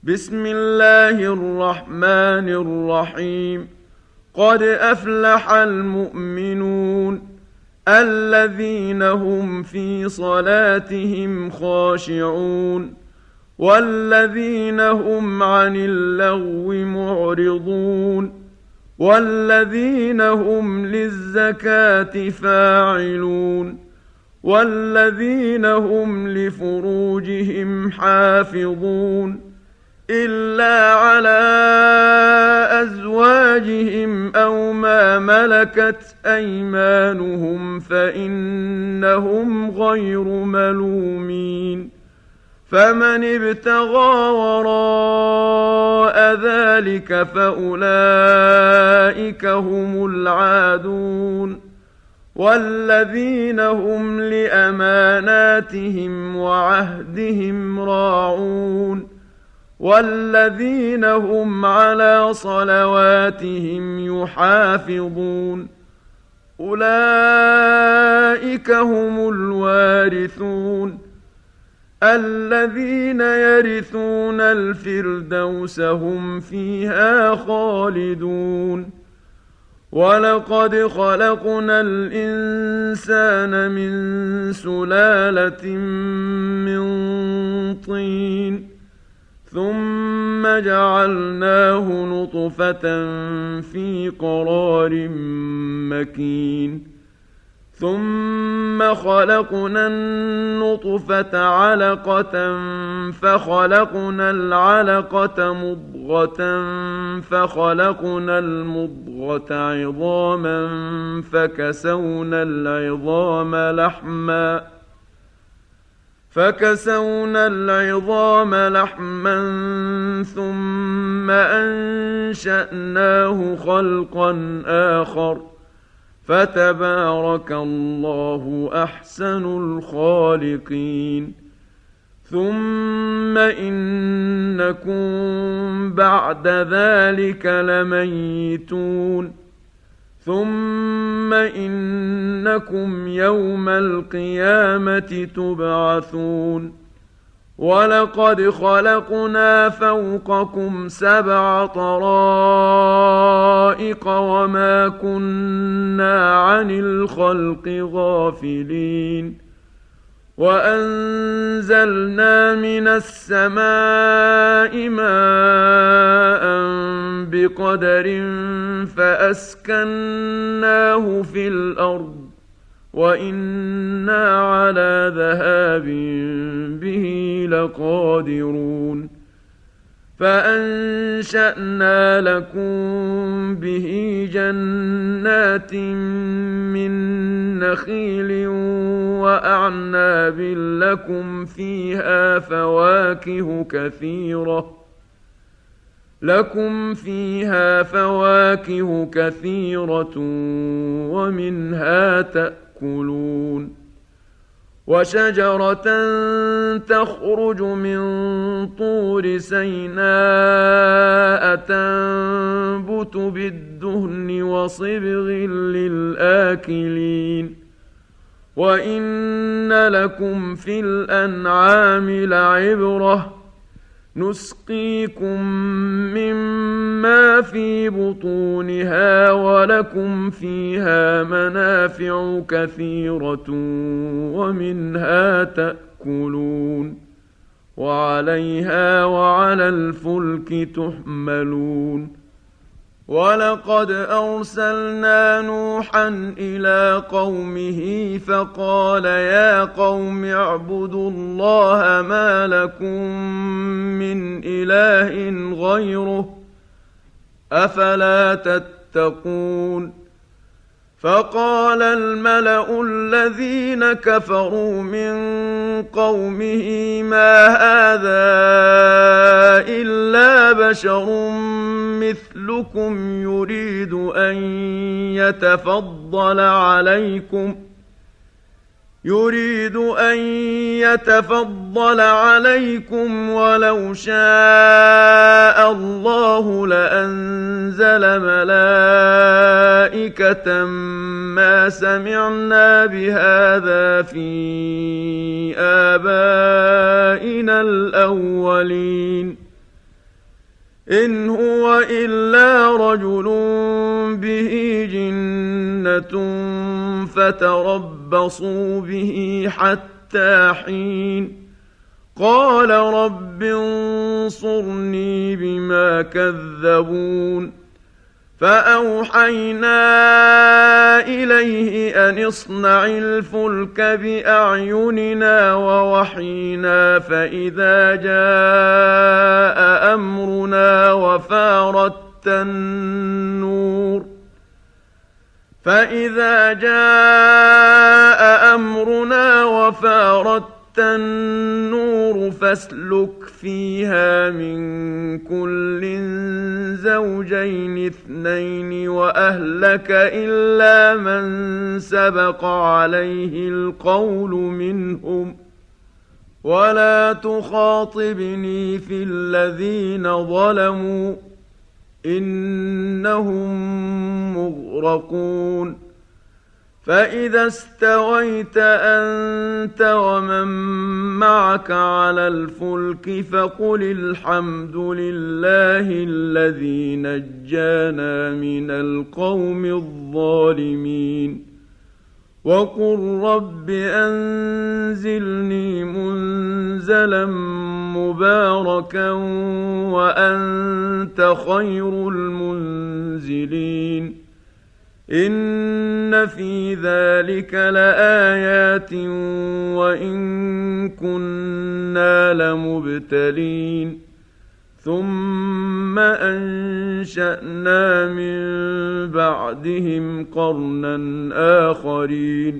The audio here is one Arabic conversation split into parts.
بسم الله الرحمن الرحيم. قد أفلح المؤمنون الذين هم في صلاتهم خاشعون والذين هم عن اللغو معرضون والذين هم للزكاة فاعلون والذين هم لفروجهم حافظون إلا على أزواجهم أو ما ملكت أيمانهم فإنهم غير ملومين. فمن ابتغى وراء ذلك فأولئك هم العادون والذين هم لأماناتهم وعهدهم راعون والذين هم على صلواتهم يحافظون. أولئك هم الوارثون الذين يرثون الفردوس هم فيها خالدون. ولقد خلقنا الإنسان من سلالة من طين ثم جعلناه نطفة في قرار مكين ثم خلقنا النطفة علقة فخلقنا العلقة مضغة فخلقنا المضغة عظاما فكسونا العظام لحما ثم أنشأناه خلقا آخر فتبارك الله أحسن الخالقين. ثم إنكم بعد ذلك لميتون ثم إنكم يوم القيامة تبعثون. ولقد خلقنا فوقكم 7 طرائق وما كنا عن الخلق غافلين. وأنزلنا من السماء ماء بقدر فأسكناه في الأرض وإنا على ذهاب به لقادرون. فأنشأنا لكم به جنات من نخيل وأعناب لكم فيها فواكه كثيرة ومنها تأكلون. وشجرة تخرج من طور سيناء تنبت بالدهن وصبغ للآكلين. وإن لكم في الأنعام لعبرة نسقيكم مما في بطونها ولكم فيها منافع كثيرة ومنها تأكلون وعليها وعلى الفلك تحملون. ولقد أرسلنا نوحا إلى قومه فقال يا قوم اعبدوا الله ما لكم من إله غيره أفلا تتقون. فقال الملأ الذين كفروا من قومه ما هذا إلا بشر مثلكم يريد أن يتفضل عليكم ولو شاء الله لأنزل ملائكة ما سمعنا بهذا في آبائنا الأولين. إن هو إلا رجل به جنة فتربصوا به حتى حين قال رب انصرني بما كذبون فأوحينا إليه أن اصنع الفلك بأعيننا ووحينا فإذا جاء أمرنا وفارت النور فاسلك فيها من كل زوجين اثنين وأهلك إلا من سبق عليه القول منهم ولا تخاطبني في الذين ظلموا إنهم مغرقون فإذا استويت أنت ومن معك على الفلك فقل الحمد لله الذي نجانا من القوم الظالمين وقل رب أنزلني منزلا مباركا وأنت خير المنزلين إن في ذلك لآيات وإن كنا لمبتلين ثم أنشأنا من بعدهم قرنا آخرين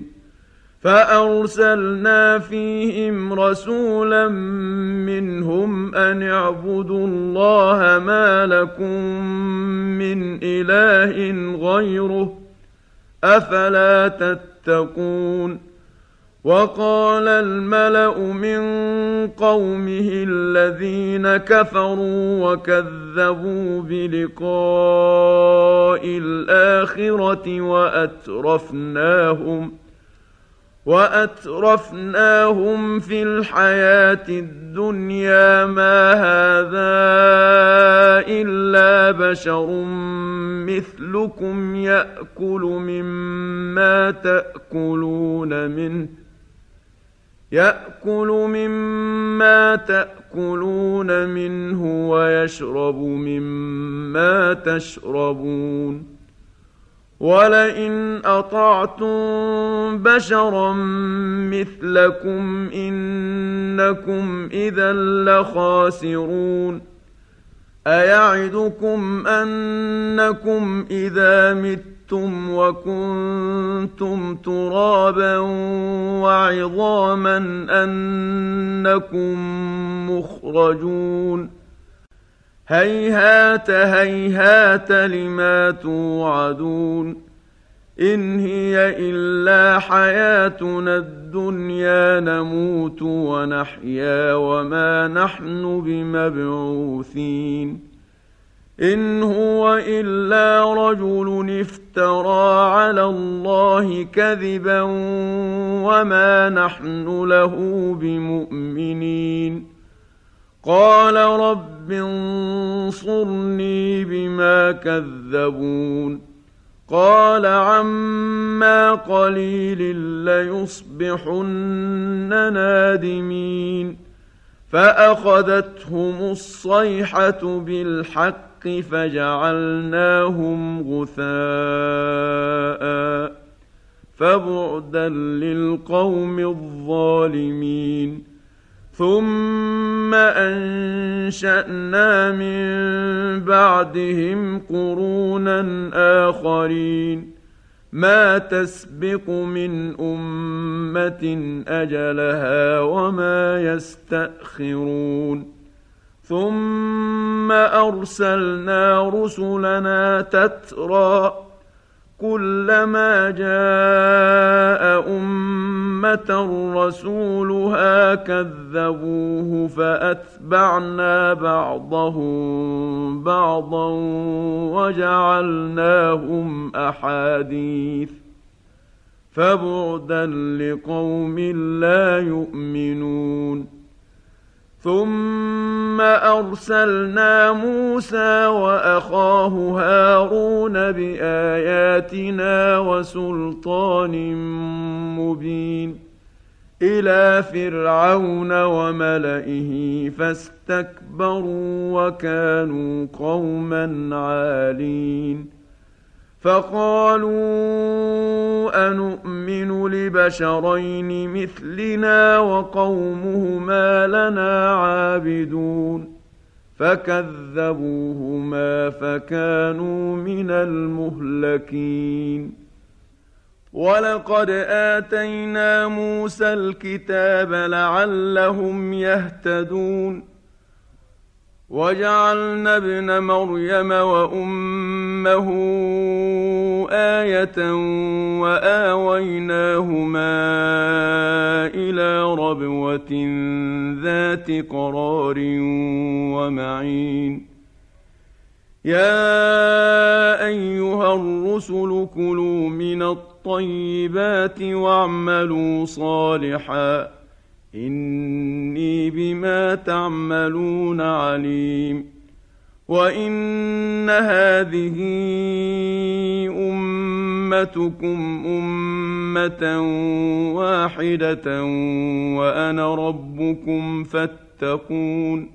فأرسلنا فيهم رسولا منهم أن اعبدوا الله ما لكم من إله غيره أفلا تتقون وقال الملأ من قومه الذين كفروا وكذبوا بلقاء الآخرة وأترفناهم في الحياة الدنيا ما هذا إلا بشر مثلكم يأكل مما تأكلون منه ويشرب مما تشربون ولئن أطعتم بشرا مثلكم إنكم إذا لخاسرون أيعدكم أنكم إذا متم وكنتم ترابا وعظاما أنكم مخرجون هيهات هيهات لما توعدون إن هي إلا حياتنا الدنيا نموت ونحيا وما نحن بمبعوثين إن هو إلا رجل افترى على الله كذبا وما نحن له بمؤمنين قال رب انصرني بما كذبون قال عما قليل ليصبحن نادمين فأخذتهم الصيحة بالحق فجعلناهم غثاء فبعدا للقوم الظالمين ثم أنشأنا من بعدهم قرونا آخرين ما تسبق من أمة أجلها وما يستأخرون ثم أرسلنا رسلنا تترى كلما جاء أمة رسولها كذبوه فأتبعنا بعضهم بعضا وجعلناهم أحاديث فبعدا لقوم لا يؤمنون ثم أرسلنا موسى وأخاه هارون بآياتنا وسلطان مبين إلى فرعون وملئه فاستكبروا وكانوا قوما عالين فقالوا أنؤمن لبشرين مثلنا وقومهما لنا عابدون فكذبوهما فكانوا من المهلكين ولقد آتينا موسى الكتاب لعلهم يهتدون وجعلنا ابن مريم وأمه آية وآويناهما إلى ربوة ذات قرار ومعين يا أيها الرسل كلوا من الطيبات واعملوا صالحا إني بما تعملون عليم وإن هذه أمتكم أمة واحدة وأنا ربكم فاتقون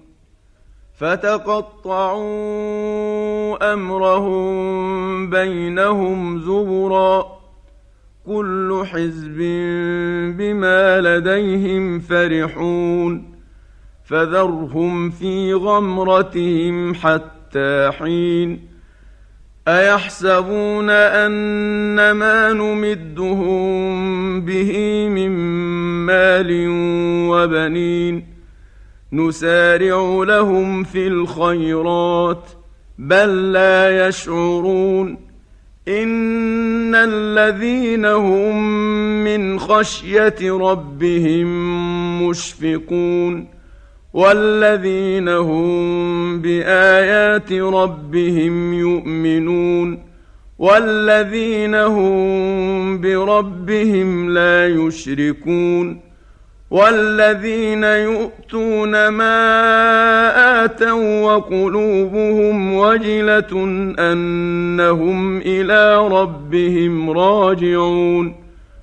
فتقطعوا أمرهم بينهم زبرا كل حزب بما لديهم فرحون فذرهم في غمرتهم حتى حين أيحسبون أن ما نمدهم به من مال وبنين نسارع لهم في الخيرات بل لا يشعرون إن الذين هم من خشية ربهم مشفقون والذين هم بآيات ربهم يؤمنون والذين هم بربهم لا يشركون والذين يؤتون ما آتوا وقلوبهم وجلة أنهم إلى ربهم راجعون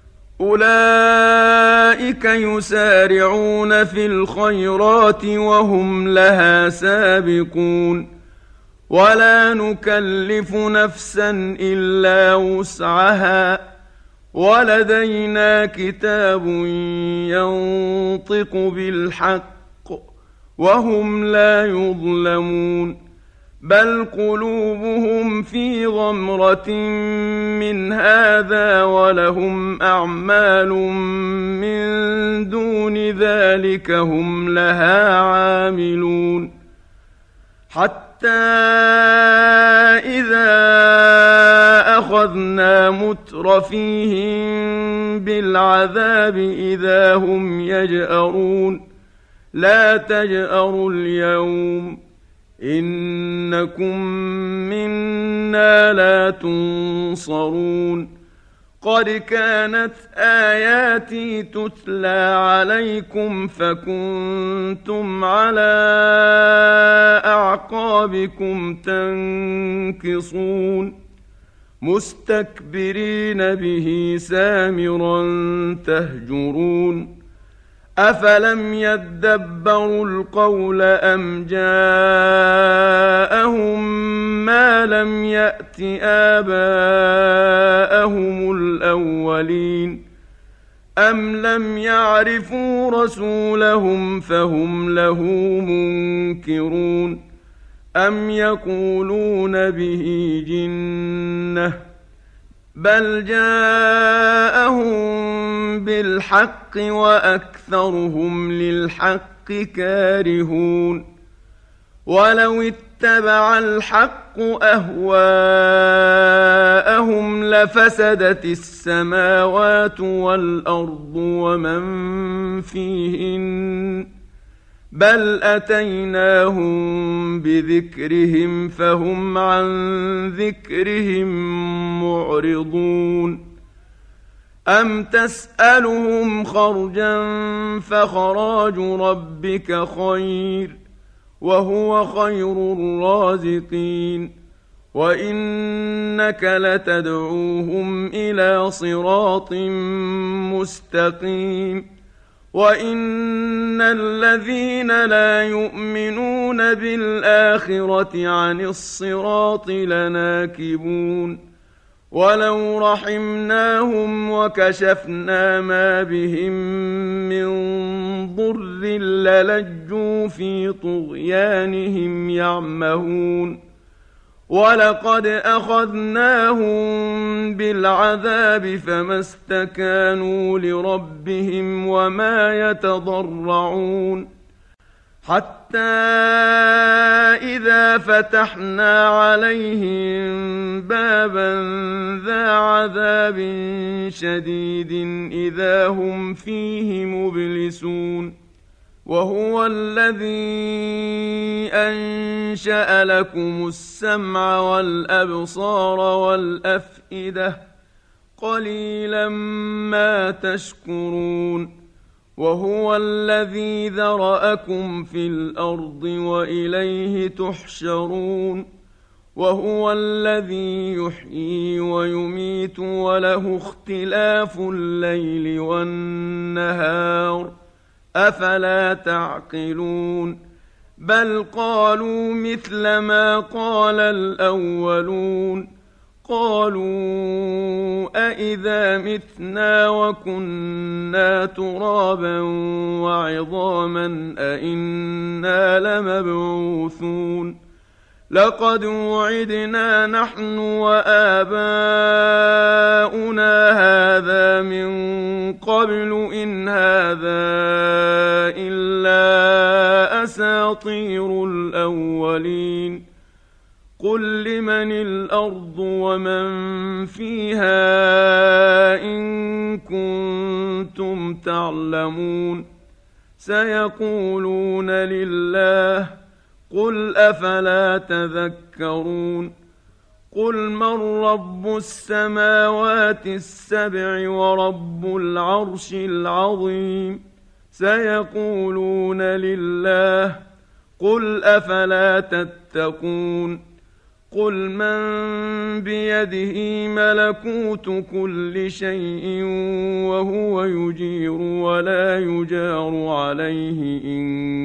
أولئك يسارعون في الخيرات وهم لها سابقون ولا نكلف نفسا إلا وسعها ولدينا كتاب ينطق بالحق وهم لا يظلمون بل قلوبهم في غمرة من هذا ولهم أعمال من دون ذلك هم لها عاملون حتى إذا أخذنا مترفيهم بالعذاب إذا هم يجأرون لا تجأروا اليوم إنكم منا لا تنصرون قد كانت آياتي تتلى عليكم فكنتم على أعقابكم تنكصون مستكبرين به سامرا تهجرون أفلم يدبروا القول أم جاءهم ما لم يأت آباءهم الأولين أم لم يعرفوا رسولهم فهم له منكرون أم يقولون به جنة بل جاءهم بالحق وأكثرهم للحق كارهون ولو اتبع الحق أهواءهم لفسدت السماوات والأرض ومن فيهن بل أتيناهم بذكرهم فهم عن ذكرهم معرضون أم تسألهم خرجا فخراج ربك خير وهو خير الرازقين وإنك لتدعوهم إلى صراط مستقيم وإن الذين لا يؤمنون بالآخرة عن الصراط لناكبون ولو رحمناهم وكشفنا ما بهم من ضر للجوا في طغيانهم يعمهون ولقد أخذناهم بالعذاب فما استكانوا لربهم وما يتضرعون حتى إذا فتحنا عليهم بابا ذا عذاب شديد إذا هم فيه مبلسون وهو الذي أنشأ لكم السمع والأبصار والأفئدة قليلا ما تشكرون وهو الذي ذرأكم في الأرض وإليه تحشرون وهو الذي يحيي ويميت وله اختلاف الليل والنهار أفلا تعقلون بل قالوا مثل ما قال الأولون قالوا أإذا متنا وكنا ترابا وعظاما أإنا لمبعوثون لقد وعدنا نحن وآباؤنا هذا من قبل إن هذا إلا أساطير الأولين قل لمن الأرض ومن فيها إن كنتم تعلمون سيقولون لله قل أفلا تذكرون قل من رب السماوات السبع ورب العرش العظيم سيقولون لله قل أفلا تتقون قل من بيده ملكوت كل شيء وهو يجير ولا يجار عليه إن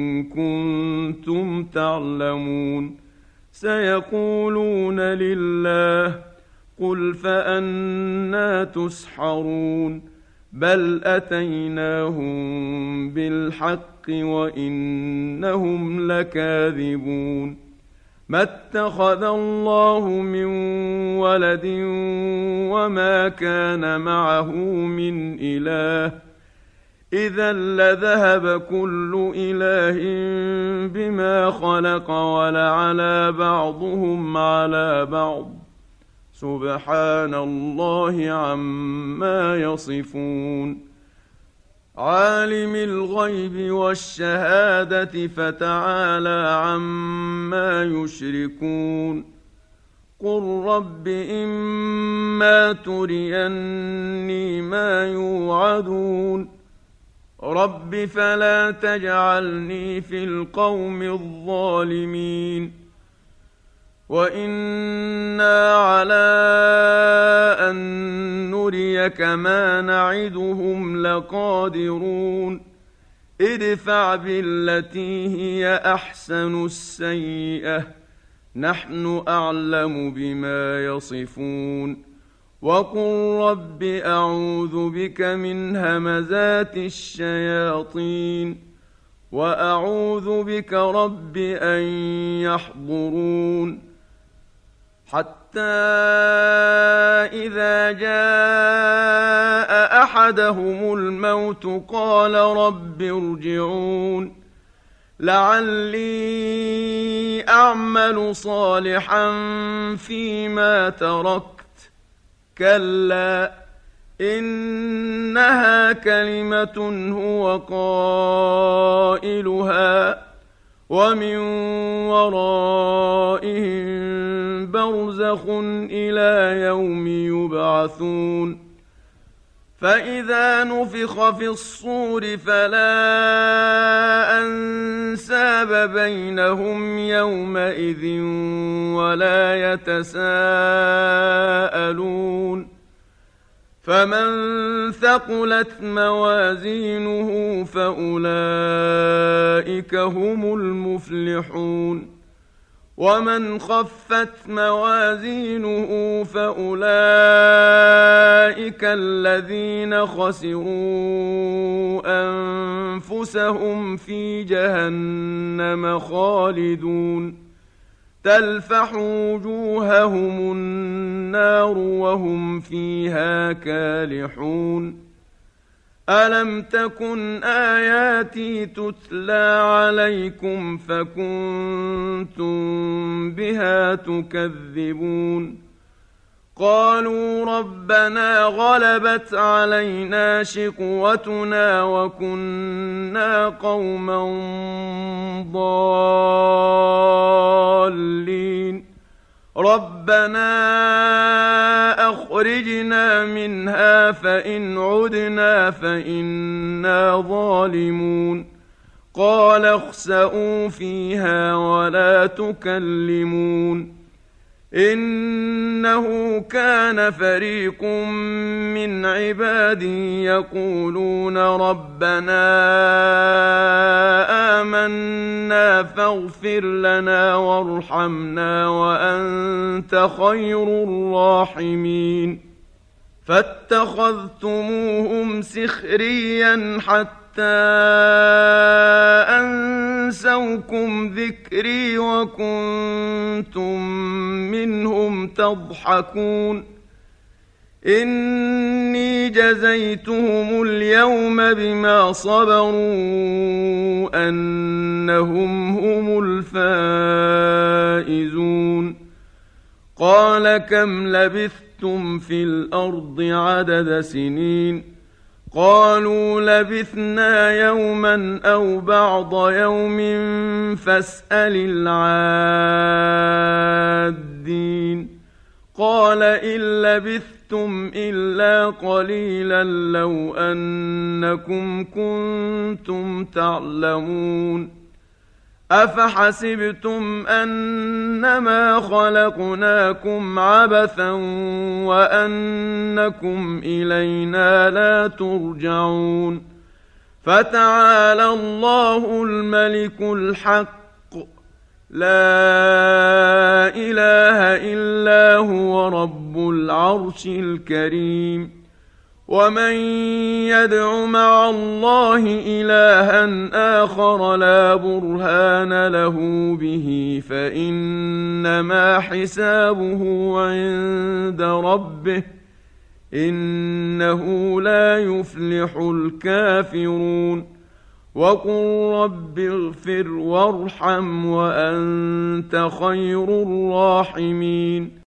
كنتم تعلمون سيقولون لله قل فأنى تسحرون بل أتيناهم بالحق وإنهم لكاذبون ما اتخذ الله من ولد وما كان معه من إله إذا لذهب كل إله بما خلق ولعلى بعضهم على بعض سبحان الله عما يصفون عالم الغيب والشهادة فتعالى عما يشركون قل رب إما تريني ما يوعدون رب فلا تجعلني في القوم الظالمين وإنا على أن نريك ما نعدهم لقادرون ادفع بالتي هي أحسن السيئة نحن أعلم بما يصفون وقل رب أعوذ بك من همزات الشياطين وأعوذ بك رب أن يحضرون حتى إذا جاء أحدهم الموت قال رب ارجعون لعلي أعمل صالحا فيما تركت كلا إنها كلمة هو قائلها ومن ورائهم برزخ إلى يوم يبعثون فإذا نفخ في الصور فلا أنساب بينهم يومئذ ولا يتساءلون فمن ثقلت موازينه فأولئك هم المفلحون ومن خفت موازينه فأولئك الذين خسروا أنفسهم في جهنم خالدون تلفح وجوههم النار وهم فيها كالحون ألم تكن آياتي تتلى عليكم فكنتم بها تكذبون قالوا ربنا غلبت علينا شقوتنا وكنا قوما ضالين ربنا أخرجنا منها فإن عدنا فإنا ظالمون قال اخسئوا فيها ولا تكلمون إنه كان فريق من عبادي يقولون ربنا آمنا فاغفر لنا وارحمنا وأنت خير الراحمين فاتخذتموهم سخريا حتى أنسوكم ذكري وكنتم منهم تضحكون إني جزيتهم اليوم بما صبروا أنهم هم الفائزون قال كم لبثتم في الأرض عدد سنين قالوا لبثنا يوما أو بعض يوم فاسأل العادين قال إن لبثتم إلا قليلا لو أنكم كنتم تعلمون أفحسبتم أنما خلقناكم عبثا وأنكم إلينا لا ترجعون فتعالى الله الملك الحق لا إله إلا هو رب العرش الكريم ومن يدع مع الله إلها آخر لا برهان له به فإنما حسابه عند ربه إنه لا يفلح الكافرون وقل رب اغفر وارحم وأنت خير الراحمين